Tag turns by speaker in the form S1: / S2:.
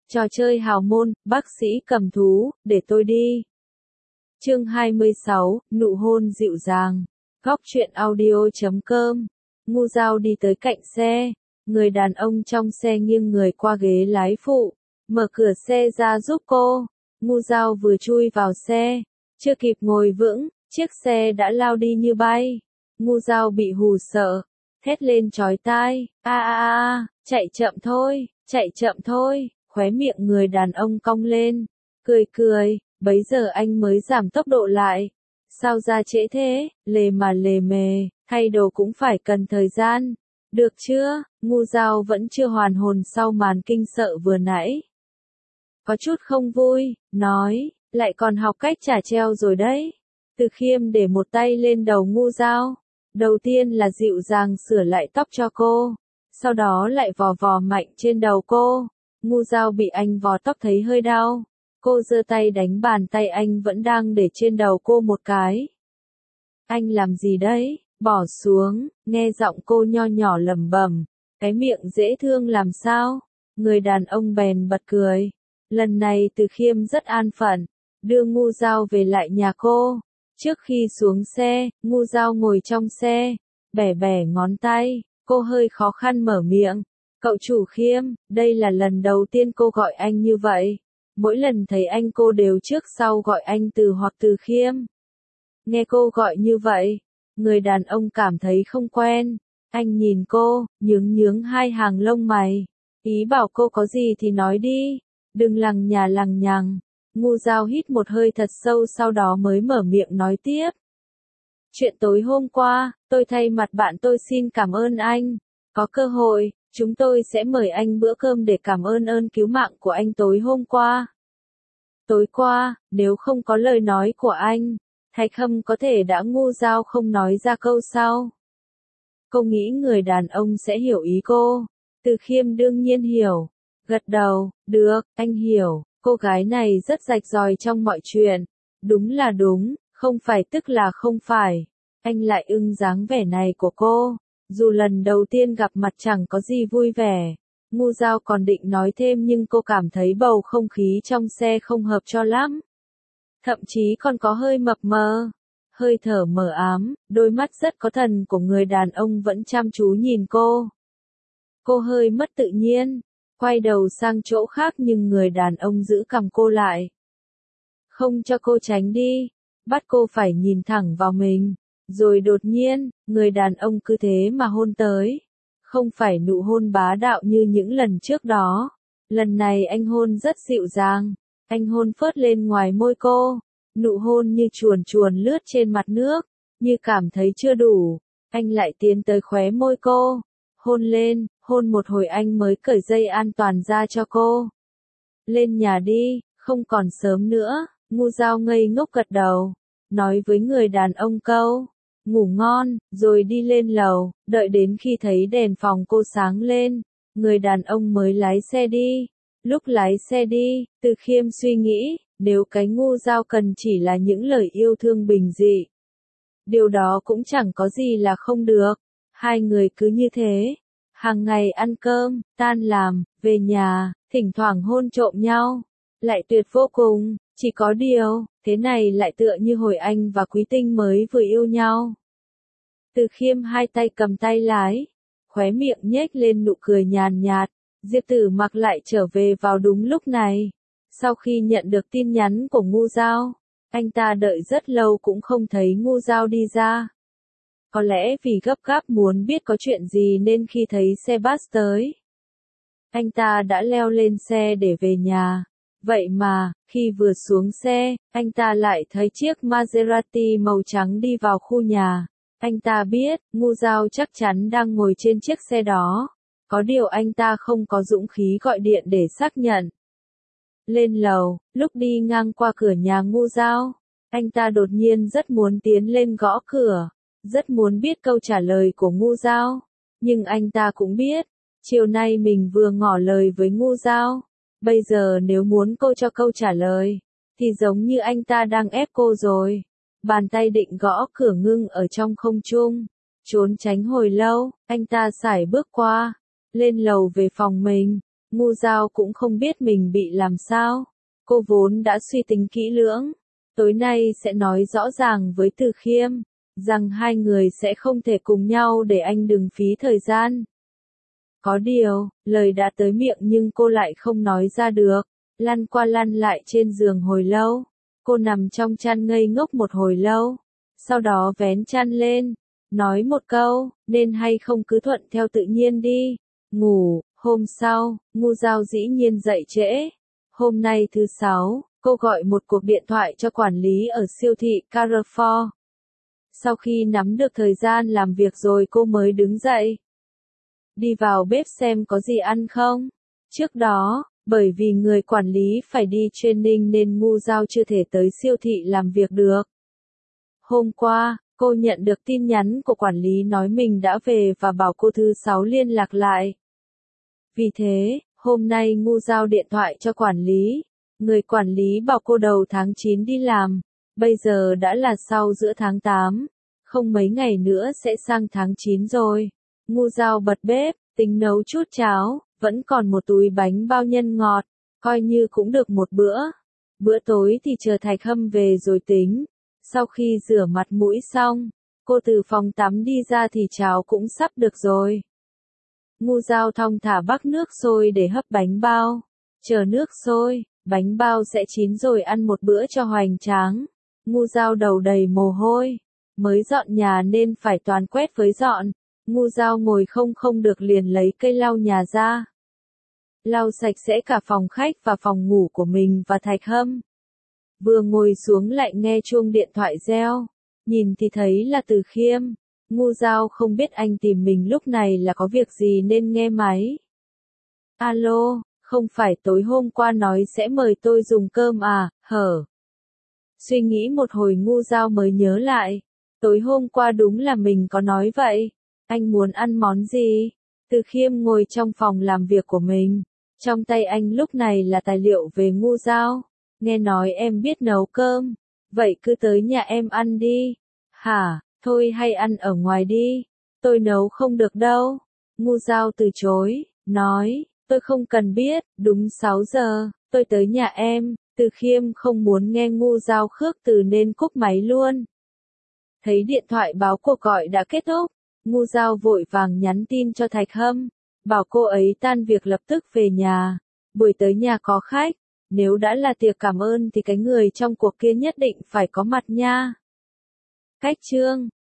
S1: Trò chơi hào môn, bác sĩ cầm thú, để tôi đi. Chương 26, nụ hôn dịu dàng. Góc truyện audio.com. Ngu Dao đi tới cạnh xe. Người đàn ông trong xe nghiêng người qua ghế lái phụ, mở cửa xe ra giúp cô. Ngu Dao vừa chui vào xe, chưa kịp ngồi vững, chiếc xe đã lao đi như bay. Ngu Dao bị hù sợ, thét lên chói tai, chạy chậm thôi. Khóe miệng người đàn ông cong lên, cười, bấy giờ anh mới giảm tốc độ lại. Sao ra trễ thế, lề mề, thay đồ cũng phải cần thời gian. Được chưa? Ngu Dao vẫn chưa hoàn hồn sau màn kinh sợ vừa nãy. Có chút không vui, nói, lại còn học cách trả treo rồi đấy. Từ Khiêm để một tay lên đầu Ngu Dao. Đầu tiên là dịu dàng sửa lại tóc cho cô, sau đó lại vò mạnh trên đầu cô. Ngu Dao bị anh vò tóc thấy hơi đau. Cô giơ tay đánh bàn tay anh vẫn đang để trên đầu cô một cái. Anh làm gì đấy? Bỏ xuống, nghe giọng cô nho nhỏ lẩm bẩm, cái miệng dễ thương làm sao? Người đàn ông bèn bật cười. Lần này Từ Khiêm rất an phận, đưa Ngu Dao về lại nhà cô. Trước khi xuống xe, Ngu Dao ngồi trong xe, bẻ ngón tay, cô hơi khó khăn mở miệng. Cậu chủ Khiêm, đây là lần đầu tiên cô gọi anh như vậy. Mỗi lần thấy anh cô đều trước sau gọi anh Từ hoặc Từ Khiêm. Nghe cô gọi như vậy, người đàn ông cảm thấy không quen. Anh nhìn cô, nhướng hai hàng lông mày. Ý bảo cô có gì thì nói đi, đừng lằng nhằng. Ngu Dao hít một hơi thật sâu sau đó mới mở miệng nói tiếp. Chuyện tối hôm qua, tôi thay mặt bạn tôi xin cảm ơn anh. Có cơ hội, chúng tôi sẽ mời anh bữa cơm để cảm ơn cứu mạng của anh tối hôm qua. Tối qua, nếu không có lời nói của anh, Thạch Hâm có thể đã. Ngu Dao không nói ra câu sau. Cô nghĩ người đàn ông sẽ hiểu ý cô. Từ Khiêm đương nhiên hiểu. Gật đầu, được, anh hiểu. Cô gái này rất rạch ròi trong mọi chuyện. Đúng là đúng, không phải tức là không phải. Anh lại ưng dáng vẻ này của cô. Dù lần đầu tiên gặp mặt chẳng có gì vui vẻ. Ngu Dao còn định nói thêm nhưng cô cảm thấy bầu không khí trong xe không hợp cho lắm. Thậm chí còn có hơi mập mờ. Hơi thở mờ ám, đôi mắt rất có thần của người đàn ông vẫn chăm chú nhìn cô. Cô hơi mất tự nhiên, quay đầu sang chỗ khác nhưng người đàn ông giữ cằm cô lại. Không cho cô tránh đi, bắt cô phải nhìn thẳng vào mình. Rồi đột nhiên, người đàn ông cứ thế mà hôn tới. Không phải nụ hôn bá đạo như những lần trước đó. Lần này anh hôn rất dịu dàng. Anh hôn phớt lên ngoài môi cô. Nụ hôn như chuồn lướt trên mặt nước. Như cảm thấy chưa đủ, anh lại tiến tới khóe môi cô. Hôn lên, hôn một hồi anh mới cởi dây an toàn ra cho cô. Lên nhà đi, không còn sớm nữa. Ngu Dao ngây ngốc gật đầu. Nói với người đàn ông câu. Ngủ ngon, rồi đi lên lầu, đợi đến khi thấy đèn phòng cô sáng lên, người đàn ông mới lái xe đi. Lúc lái xe đi, Từ Khiêm suy nghĩ, nếu cái Ngu Dao cần chỉ là những lời yêu thương bình dị, điều đó cũng chẳng có gì là không được. Hai người cứ như thế, hàng ngày ăn cơm, tan làm, về nhà, thỉnh thoảng hôn trộm nhau, lại tuyệt vô cùng. Chỉ có điều, thế này lại tựa như hồi anh và Quý Tinh mới vừa yêu nhau. Từ Khiêm hai tay cầm tay lái, khóe miệng nhếch lên nụ cười nhàn nhạt. Diệp Tử Mặc lại trở về vào đúng lúc này. Sau khi nhận được tin nhắn của Ngu Dao, anh ta đợi rất lâu cũng không thấy Ngu Dao đi ra. Có lẽ vì gấp gáp muốn biết có chuyện gì nên khi thấy xe bus tới, anh ta đã leo lên xe để về nhà. Vậy mà, khi vừa xuống xe, anh ta lại thấy chiếc Maserati màu trắng đi vào khu nhà. Anh ta biết, Ngu Dao chắc chắn đang ngồi trên chiếc xe đó. Có điều anh ta không có dũng khí gọi điện để xác nhận. Lên lầu, lúc đi ngang qua cửa nhà Ngu Dao, anh ta đột nhiên rất muốn tiến lên gõ cửa. Rất muốn biết câu trả lời của Ngu Dao. Nhưng anh ta cũng biết, chiều nay mình vừa ngỏ lời với Ngu Dao. Bây giờ nếu muốn cô cho câu trả lời, thì giống như anh ta đang ép cô rồi. Bàn tay định gõ cửa ngưng ở trong không trung. Trốn tránh hồi lâu, anh ta sải bước qua, lên lầu về phòng mình. Ngu Giao cũng không biết mình bị làm sao. Cô vốn đã suy tính kỹ lưỡng. Tối nay sẽ nói rõ ràng với Từ Khiêm, rằng hai người sẽ không thể cùng nhau để anh đừng phí thời gian. Có điều, lời đã tới miệng nhưng cô lại không nói ra được, lăn qua lăn lại trên giường hồi lâu. Cô nằm trong chăn ngây ngốc một hồi lâu, sau đó vén chăn lên, nói một câu, nên hay không cứ thuận theo tự nhiên đi. Ngủ. Hôm sau, Ngu Giao dĩ nhiên dậy trễ. Hôm nay thứ Sáu, cô gọi một cuộc điện thoại cho quản lý ở siêu thị Carrefour. Sau khi nắm được thời gian làm việc rồi cô mới đứng dậy. Đi vào bếp xem có gì ăn không. Trước đó, bởi vì người quản lý phải đi training nên Ngu Giao chưa thể tới siêu thị làm việc được. Hôm qua, cô nhận được tin nhắn của quản lý nói mình đã về và bảo cô thứ Sáu liên lạc lại. Vì thế, hôm nay Ngu Giao điện thoại cho quản lý. Người quản lý bảo cô đầu tháng 9 đi làm. Bây giờ đã là sau giữa tháng 8. Không mấy ngày nữa sẽ sang tháng 9 rồi. Ngu Giao bật bếp, tính nấu chút cháo, vẫn còn một túi bánh bao nhân ngọt, coi như cũng được một bữa. Bữa tối thì chờ Thạch Hâm về rồi tính. Sau khi rửa mặt mũi xong, cô từ phòng tắm đi ra thì cháo cũng sắp được rồi. Ngu Giao thong thả bắc nước sôi để hấp bánh bao. Chờ nước sôi, bánh bao sẽ chín rồi ăn một bữa cho hoành tráng. Ngu Giao đầu đầy mồ hôi. Mới dọn nhà nên phải toàn quét với dọn. Ngu Giao ngồi không được liền lấy cây lau nhà ra. Lau sạch sẽ cả phòng khách và phòng ngủ của mình và Thạch Hâm. Vừa ngồi xuống lại nghe chuông điện thoại reo. Nhìn thì thấy là Từ Khiêm. Ngu Giao không biết anh tìm mình lúc này là có việc gì nên nghe máy. Alo, không phải tối hôm qua nói sẽ mời tôi dùng cơm à, hở? Suy nghĩ một hồi Ngu Giao mới nhớ lại. Tối hôm qua đúng là mình có nói vậy. Anh muốn ăn món gì? Từ Khiêm ngồi trong phòng làm việc của mình. Trong tay anh lúc này là tài liệu về Ngu Giao. Nghe nói em biết nấu cơm. Vậy cứ tới nhà em ăn đi. Hả? Thôi hay ăn ở ngoài đi. Tôi nấu không được đâu. Ngu Giao từ chối, nói, tôi không cần biết, đúng 6 giờ, tôi tới nhà em. Từ Khiêm không muốn nghe Ngu Giao khước từ nên cúp máy luôn. Thấy điện thoại báo cuộc gọi đã kết thúc, Ngu Giao vội vàng nhắn tin cho Thạch Hâm, bảo cô ấy tan việc lập tức về nhà. Buổi tới nhà có khách, nếu đã là tiệc cảm ơn thì cái người trong cuộc kia nhất định phải có mặt nha. Cách chương